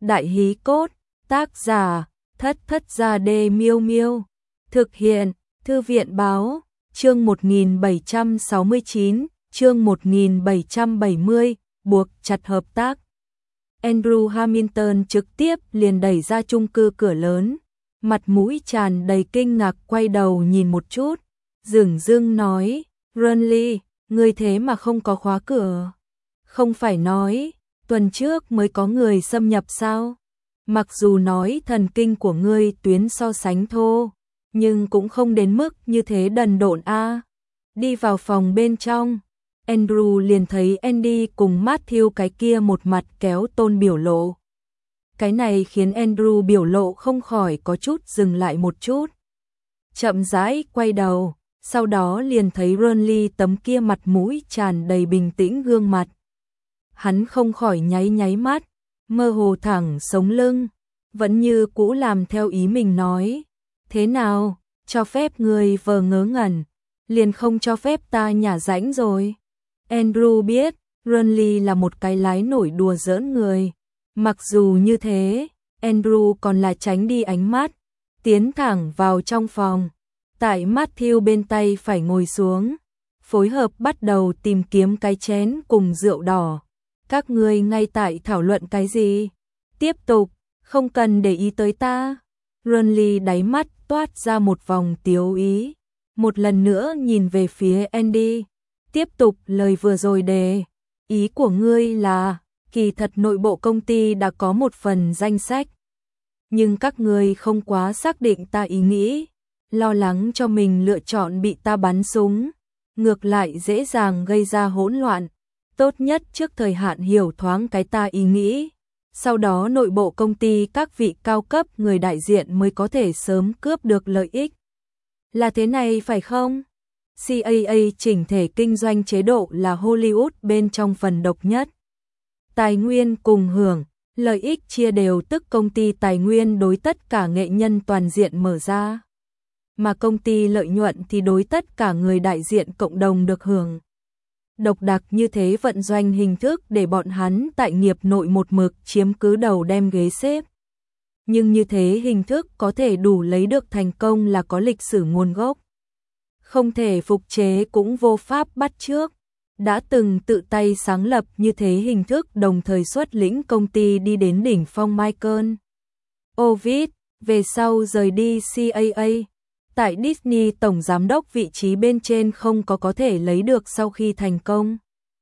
Đại hí cốt, tác giả, Thất Thất Gia Đê Miêu Miêu. Thực hiện, Thư viện báo, chương 1769, chương 1770, buộc chặt hợp tác. Andrew Hamilton trực tiếp liền đẩy ra chung cư cửa lớn, mặt mũi tràn đầy kinh ngạc quay đầu nhìn một chút, dửng dưng nói, Ronly, ngươi thế mà không có khóa cửa. Không phải nói, tuần trước mới có người xâm nhập sao? Mặc dù nói thần kinh của ngươi tuyến so sánh thô, nhưng cũng không đến mức như thế đần độn a. Đi vào phòng bên trong, Andrew liền thấy Andy cùng Matthew cái kia một mặt kéo tôn biểu lộ. Cái này khiến Andrew biểu lộ không khỏi có chút dừng lại một chút. Chậm rãi quay đầu, sau đó liền thấy Ronly tấm kia mặt mũi tràn đầy bình tĩnh gương mặt. Hắn không khỏi nháy mắt, mơ hồ thẳng sống lưng, vẫn như cũ làm theo ý mình nói. Thế nào, cho phép người vờ ngớ ngẩn, liền không cho phép ta nhả rãnh rồi. Andrew biết, Ronly là một cái lái nổi đùa giỡn người. Mặc dù như thế, Andrew còn là tránh đi ánh mắt, tiến thẳng vào trong phòng. Tại Matthew bên tay phải ngồi xuống, phối hợp bắt đầu tìm kiếm cái chén cùng rượu đỏ. Các ngươi ngay tại thảo luận cái gì? Tiếp tục, không cần để ý tới ta. Ronly đáy mắt toát ra một vòng tiếu ý, một lần nữa nhìn về phía Andy. Tiếp tục lời vừa rồi đề, ý của ngươi là, kỳ thật nội bộ công ty đã có một phần danh sách. Nhưng các ngươi không quá xác định ta ý nghĩ, lo lắng cho mình lựa chọn bị ta bắn súng, ngược lại dễ dàng gây ra hỗn loạn. Tốt nhất trước thời hạn hiểu thoáng cái ta ý nghĩ, sau đó nội bộ công ty các vị cao cấp người đại diện mới có thể sớm cướp được lợi ích. Là thế này phải không? CAA chỉnh thể kinh doanh chế độ là Hollywood bên trong phần độc nhất. Tài nguyên cùng hưởng, lợi ích chia đều tức công ty tài nguyên đối tất cả nghệ nhân toàn diện mở ra. Mà công ty lợi nhuận thì đối tất cả người đại diện cộng đồng được hưởng. Độc đặc như thế vận doanh hình thức để bọn hắn tại nghiệp nội một mực chiếm cứ đầu đem ghế xếp. Nhưng như thế hình thức có thể đủ lấy được thành công là có lịch sử nguồn gốc. Không thể phục chế cũng vô pháp bắt chước. Đã từng tự tay sáng lập như thế hình thức đồng thời xuất lĩnh công ty đi đến đỉnh phong Michael Ovid, về sau rời đi CAA. Tại Disney tổng giám đốc vị trí bên trên không có thể lấy được sau khi thành công.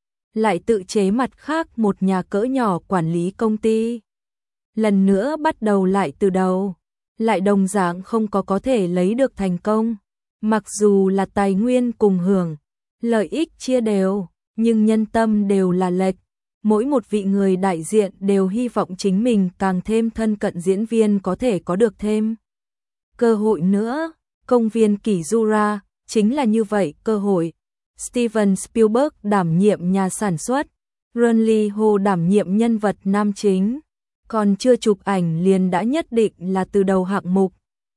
Lại tự chế mặt khác một nhà cỡ nhỏ quản lý công ty. Lần nữa bắt đầu lại từ đầu, lại đồng dạng không có thể lấy được thành công. Mặc dù là tài nguyên cùng hưởng, lợi ích chia đều, nhưng nhân tâm đều là lệch. Mỗi một vị người đại diện đều hy vọng chính mình càng thêm thân cận diễn viên có thể có được thêm cơ hội nữa. Công viên Kỷ Jura chính là như vậy cơ hội. Steven Spielberg đảm nhiệm nhà sản xuất, Ronly Ho đảm nhiệm nhân vật nam chính, còn chưa chụp ảnh liền đã nhất định là từ đầu hạng mục.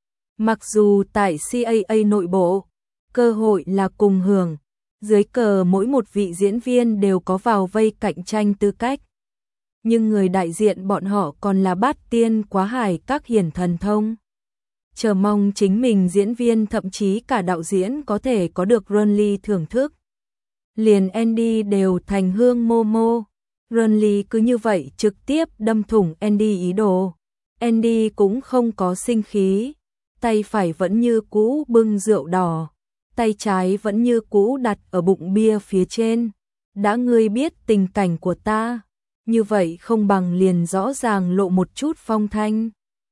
Mặc dù tại CAA nội bộ, cơ hội là cùng hưởng, dưới cờ mỗi một vị diễn viên đều có vào vây cạnh tranh tư cách. Nhưng người đại diện bọn họ còn là bát tiên quá hải các hiển thần thông. Chờ mong chính mình diễn viên thậm chí cả đạo diễn có thể có được Ronly thưởng thức. Liền Andy đều thành hương Momo. Ronly cứ như vậy trực tiếp đâm thủng Andy ý đồ. Andy cũng không có sinh khí. Tay phải vẫn như cũ bưng rượu đỏ. Tay trái vẫn như cũ đặt ở bụng bia phía trên. Đã ngươi biết tình cảnh của ta, như vậy không bằng liền rõ ràng lộ một chút phong thanh.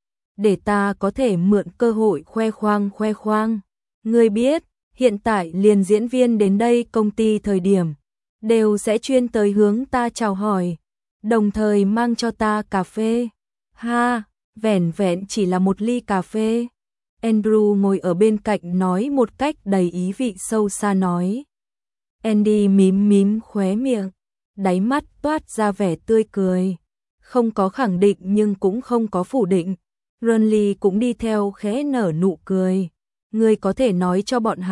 Để ta có thể mượn cơ hội khoe khoang. Ngươi biết, hiện tại liền diễn viên đến đây công ty thời điểm, đều sẽ chuyên tới hướng ta chào hỏi, đồng thời mang cho ta cà phê. Ha, vẻn vẹn chỉ là một ly cà phê. Andrew ngồi ở bên cạnh nói một cách đầy ý vị sâu xa nói. Andy mím khóe miệng, đáy mắt toát ra vẻ tươi cười. Không có khẳng định nhưng cũng không có phủ định. Ronly cũng đi theo khẽ nở nụ cười. Ngươi có thể nói cho bọn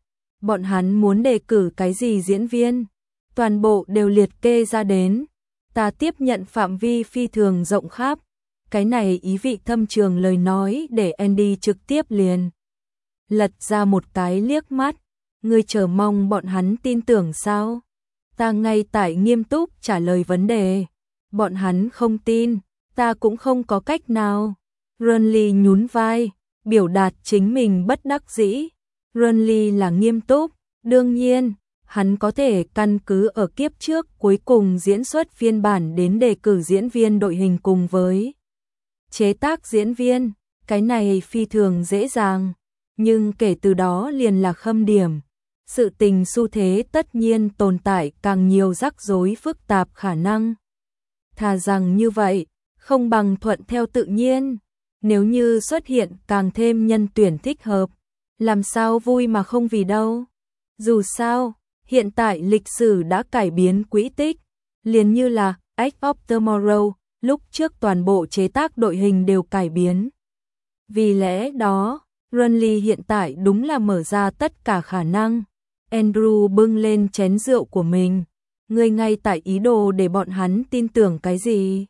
hắn muốn đề cử cái gì diễn viên, toàn bộ đều liệt kê ra đến. Ta tiếp nhận phạm vi phi thường rộng khắp, Cái này ý vị thâm trường lời nói để Andy trực tiếp liền lật ra một cái liếc mắt. Ngươi chờ mong bọn hắn tin tưởng sao? Ta ngay tại nghiêm túc trả lời vấn đề. Bọn hắn không tin, ta cũng không có cách nào. Renly nhún vai, biểu đạt chính mình bất đắc dĩ. Renly là nghiêm túc, đương nhiên, hắn có thể căn cứ ở kiếp trước cuối cùng diễn xuất phiên bản đến đề cử diễn viên đội hình cùng với chế tác diễn viên, cái này phi thường dễ dàng, nhưng kể từ đó liền là khâm điểm. Sự tình xu thế tất nhiên tồn tại càng nhiều rắc rối phức tạp khả năng. Thà rằng như vậy, không bằng thuận theo tự nhiên. Nếu như xuất hiện càng thêm nhân tuyển thích hợp, làm sao vui mà không vì đâu. Dù sao, hiện tại lịch sử đã cải biến quỹ tích, liền như là Edge of Tomorrow, lúc trước toàn bộ chế tác đội hình đều cải biến. Vì lẽ đó, Renly hiện tại đúng là mở ra tất cả khả năng. Andrew bưng lên chén rượu của mình. Ngươi ngay tại ý đồ để bọn hắn tin tưởng cái gì?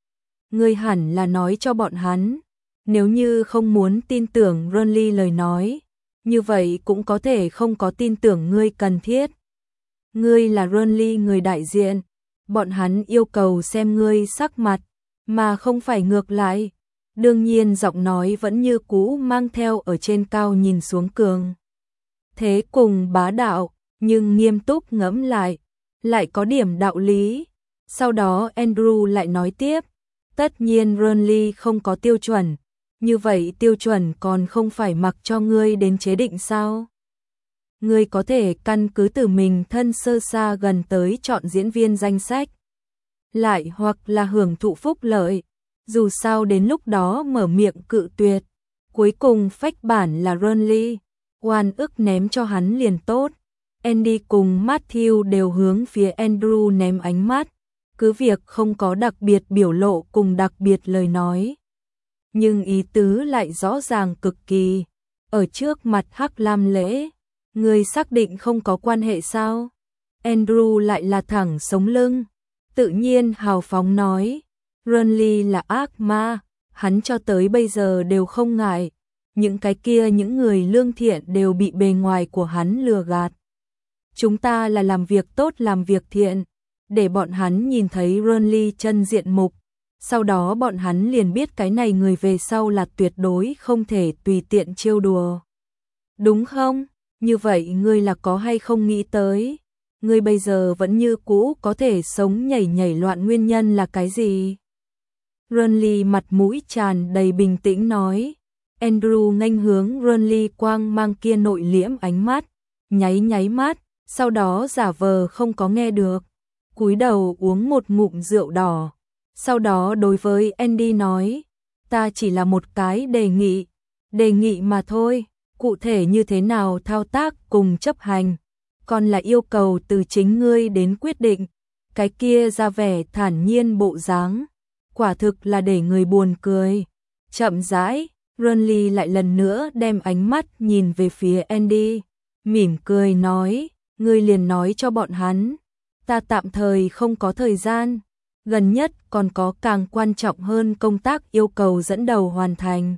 Ngươi hẳn là nói cho bọn hắn. Nếu như không muốn tin tưởng Renly lời nói, như vậy cũng có thể không có tin tưởng ngươi cần thiết. Ngươi là Renly người đại diện, bọn hắn yêu cầu xem ngươi sắc mặt, mà không phải ngược lại. Đương nhiên giọng nói vẫn như cũ mang theo ở trên cao nhìn xuống cường. Thế cùng bá đạo, nhưng nghiêm túc ngẫm lại có điểm đạo lý. Sau đó Andrew lại nói tiếp, tất nhiên Renly không có tiêu chuẩn, như vậy tiêu chuẩn còn không phải mặc cho ngươi đến chế định sao? Ngươi có thể căn cứ từ mình thân sơ xa gần tới chọn diễn viên danh sách, lại hoặc là hưởng thụ phúc lợi, dù sao đến lúc đó mở miệng cự tuyệt. Cuối cùng phách bản là Renly, oan ức ném cho hắn liền tốt. Andy cùng Matthew đều hướng phía Andrew ném ánh mắt, cứ việc không có đặc biệt biểu lộ cùng đặc biệt lời nói. Nhưng ý tứ lại rõ ràng cực kỳ. Ở trước mặt Hắc Lam Lễ, người xác định không có quan hệ sao? Andrew lại là thẳng sống lưng, tự nhiên hào phóng nói, Renly là ác ma, hắn cho tới bây giờ đều không ngại. Những cái kia những người lương thiện đều bị bề ngoài của hắn lừa gạt. Chúng ta là làm việc tốt làm việc thiện, để bọn hắn nhìn thấy Renly chân diện mục. Sau đó bọn hắn liền biết cái này người về sau là tuyệt đối không thể tùy tiện trêu đùa. Đúng không? Như vậy ngươi là có hay không nghĩ tới? Ngươi bây giờ vẫn như cũ có thể sống nhảy loạn nguyên nhân là cái gì? Renly mặt mũi tràn đầy bình tĩnh nói. Andrew nghênh hướng Renly quang mang kia nội liễm ánh mắt, nháy mắt, sau đó giả vờ không có nghe được, cúi đầu uống một ngụm rượu đỏ. Sau đó đối với Andy nói, ta chỉ là một cái đề nghị mà thôi, cụ thể như thế nào thao tác cùng chấp hành, còn là yêu cầu từ chính ngươi đến quyết định. Cái kia ra vẻ thản nhiên bộ dáng, quả thực là để người buồn cười. Chậm rãi, Renly lại lần nữa đem ánh mắt nhìn về phía Andy, mỉm cười nói, ngươi liền nói cho bọn hắn, ta tạm thời không có thời gian, gần nhất còn có càng quan trọng hơn công tác yêu cầu dẫn đầu hoàn thành.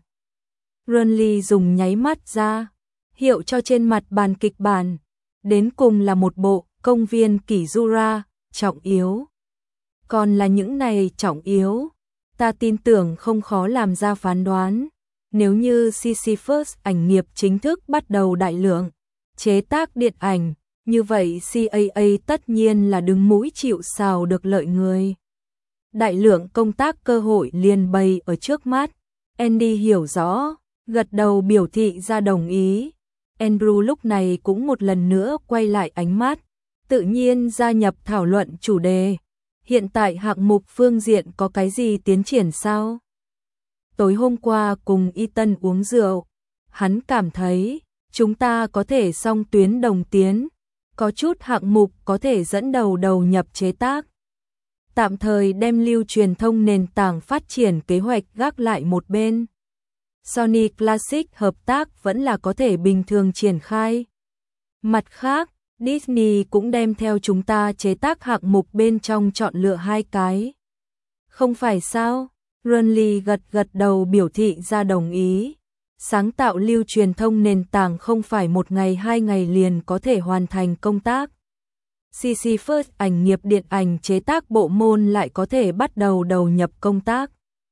Renly dùng nháy mắt ra, hiệu cho trên mặt bàn kịch bản, đến cùng là một bộ công viên kỷ Jura, trọng yếu. Còn là những này trọng yếu, ta tin tưởng không khó làm ra phán đoán. Nếu như Sisyphus ảnh nghiệp chính thức bắt đầu đại lượng chế tác điện ảnh, như vậy CAA tất nhiên là đứng mũi chịu sào được lợi người. Đại lượng công tác cơ hội liền bày ở trước mắt. Andy hiểu rõ, gật đầu biểu thị ra đồng ý. Andrew lúc này cũng một lần nữa quay lại ánh mắt, tự nhiên gia nhập thảo luận chủ đề. Hiện tại hạng mục phương diện có cái gì tiến triển sao? Tối hôm qua cùng Ethan uống rượu, hắn cảm thấy chúng ta có thể song tuyến đồng tiến, có chút hạng mục có thể dẫn đầu nhập chế tác. Tạm thời đem lưu truyền thông nền tảng phát triển kế hoạch gác lại một bên. Sony Classic hợp tác vẫn là có thể bình thường triển khai. Mặt khác, Disney cũng đem theo chúng ta chế tác hạng mục bên trong chọn lựa 2 cái. Không phải sao? Renly gật gật đầu biểu thị ra đồng ý. Sáng tạo lưu truyền thông nền tảng không phải một ngày 2 ngày liền có thể hoàn thành công tác. CC First ảnh nghiệp điện ảnh chế tác bộ môn lại có thể bắt đầu đầu nhập công tác.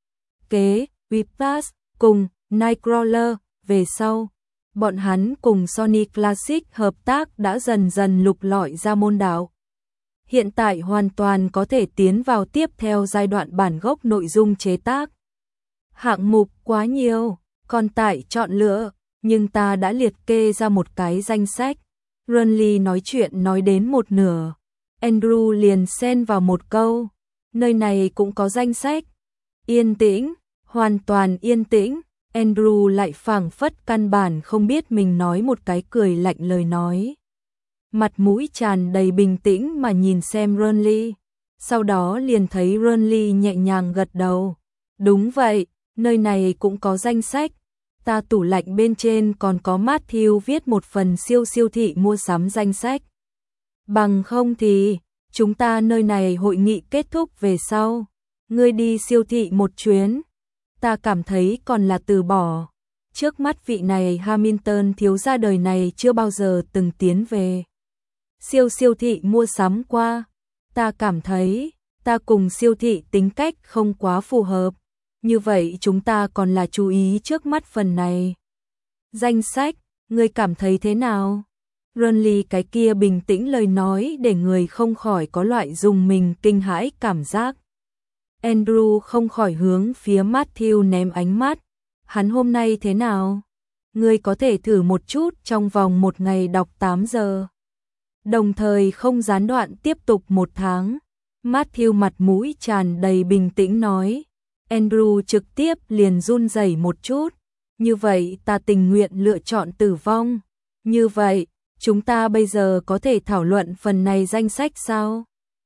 Kế, Whiplash, cùng Nightcrawler, về sau, bọn hắn cùng Sony Classic hợp tác đã dần dần lục lọi ra môn đạo. Hiện tại hoàn toàn có thể tiến vào tiếp theo giai đoạn bản gốc nội dung chế tác. Hạng mục quá nhiều, còn tại chọn lựa, nhưng ta đã liệt kê ra một cái danh sách. Renly nói chuyện nói đến một nửa, Andrew liền xen vào một câu, nơi này cũng có danh sách. Yên tĩnh, hoàn toàn yên tĩnh, Andrew lại phảng phất căn bản không biết mình nói một cái cười lạnh lời nói. Mặt mũi tràn đầy bình tĩnh mà nhìn xem Renly, sau đó liền thấy Renly nhẹ nhàng gật đầu. Đúng vậy, nơi này cũng có danh sách. Ta tủ lạnh bên trên còn có Matthew viết một phần siêu thị mua sắm danh sách. Bằng không thì, chúng ta nơi này hội nghị kết thúc về sau. Ngươi đi siêu thị một chuyến. Ta cảm thấy còn là từ bỏ. Trước mắt vị này Hamilton thiếu gia đời này chưa bao giờ từng tiến về siêu thị mua sắm qua. Ta cảm thấy, ta cùng siêu thị tính cách không quá phù hợp. Như vậy chúng ta còn là chú ý trước mắt phần này. Danh sách, ngươi cảm thấy thế nào? Renly cái kia bình tĩnh lời nói để người không khỏi có loại dùng mình kinh hãi cảm giác. Andrew không khỏi hướng phía Matthew ném ánh mắt. Hắn hôm nay thế nào? Ngươi có thể thử một chút trong vòng một ngày đọc 8 giờ. Đồng thời không gián đoạn tiếp tục 1 tháng. Matthew mặt mũi tràn đầy bình tĩnh nói. Andrew trực tiếp liền run rẩy một chút. Như vậy ta tình nguyện lựa chọn tử vong. Như vậy, chúng ta bây giờ có thể thảo luận phần này danh sách sao?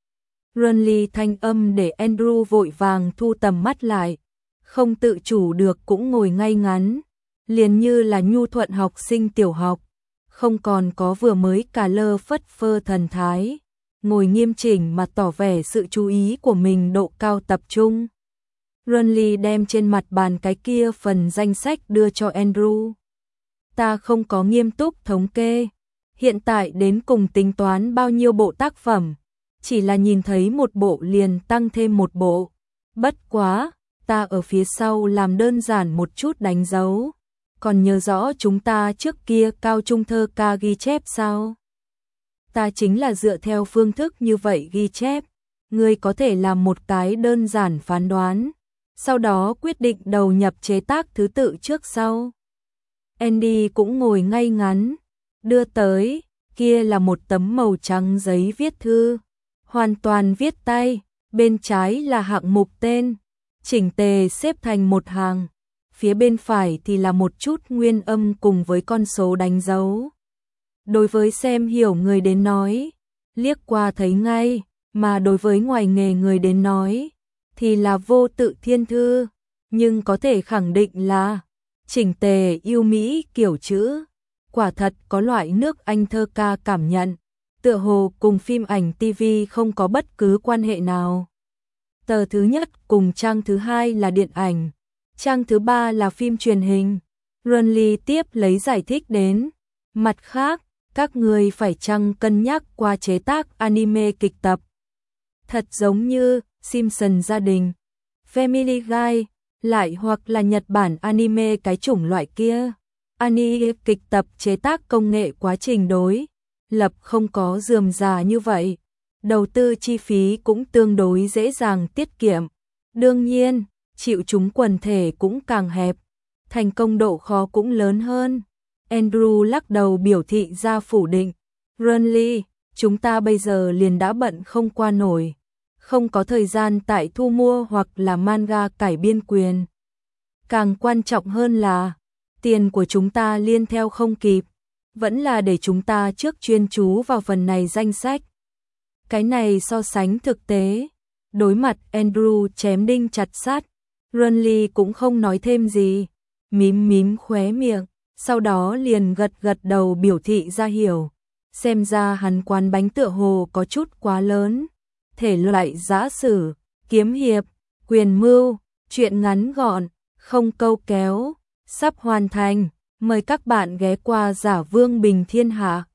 Renly thanh âm để Andrew vội vàng thu tầm mắt lại. Không tự chủ được cũng ngồi ngay ngắn. Liền như là nhu thuận học sinh tiểu học. Không còn có vừa mới cà lơ phất phơ thần thái. Ngồi nghiêm chỉnh mà tỏ vẻ sự chú ý của mình độ cao tập trung. Renly đem trên mặt bàn cái kia phần danh sách đưa cho Andrew. Ta không có nghiêm túc thống kê. Hiện tại đến cùng tính toán bao nhiêu bộ tác phẩm. Chỉ là nhìn thấy một bộ liền tăng thêm một bộ. Bất quá, ta ở phía sau làm đơn giản một chút đánh dấu. Còn nhớ rõ chúng ta trước kia cao trung thơ ca ghi chép sao? Ta chính là dựa theo phương thức như vậy ghi chép. Ngươi có thể làm một cái đơn giản phán đoán. Sau đó quyết định đầu nhập chế tác thứ tự trước sau. Andy cũng ngồi ngay ngắn. Đưa tới, kia là một tấm màu trắng giấy viết thư. Hoàn toàn viết tay, bên trái là hạng mục tên. Chỉnh tề xếp thành một hàng. Phía bên phải thì là một chút nguyên âm cùng với con số đánh dấu. Đối với xem hiểu người đến nói, liếc qua thấy ngay, mà đối với ngoài nghề người đến nói, thì là vô tự thiên thư, nhưng có thể khẳng định là chỉnh tề yêu mỹ kiểu chữ, quả thật có loại nước Anh thơ ca cảm nhận, tựa hồ cùng phim ảnh TV không có bất cứ quan hệ nào. Tờ thứ nhất cùng trang thứ hai là điện ảnh, trang thứ ba là phim truyền hình. Renly tiếp lấy giải thích đến, mặt khác, các người phải chăng cân nhắc qua chế tác anime kịch tập. Thật giống như Simpsons gia đình, Family Guy, lại hoặc là Nhật Bản anime cái chủng loại kia. Anime kịch tập chế tác công nghệ quá trình đối lập không có rườm rà như vậy. Đầu tư chi phí cũng tương đối dễ dàng tiết kiệm. Đương nhiên, chịu chúng quần thể cũng càng hẹp. Thành công độ khó cũng lớn hơn. Andrew lắc đầu biểu thị ra phủ định. Renly, chúng ta bây giờ liền đã bận không qua nổi. Không có thời gian tại thu mua hoặc là manga cải biên quyền. Càng quan trọng hơn là, tiền của chúng ta liên theo không kịp. Vẫn là để chúng ta trước chuyên chú vào phần này danh sách. Cái này so sánh thực tế. Đối mặt Andrew chém đinh chặt sắt, Renly cũng không nói thêm gì. Mím khóe miệng, sau đó liền gật gật đầu biểu thị ra hiểu. Xem ra hắn quán bánh tựa hồ có chút quá lớn. Thể loại giã sử, kiếm hiệp, quyền mưu, Chuyện ngắn gọn, không câu kéo, sắp hoàn thành. Mời các bạn ghé qua Giả Vương Bình Thiên Hạ.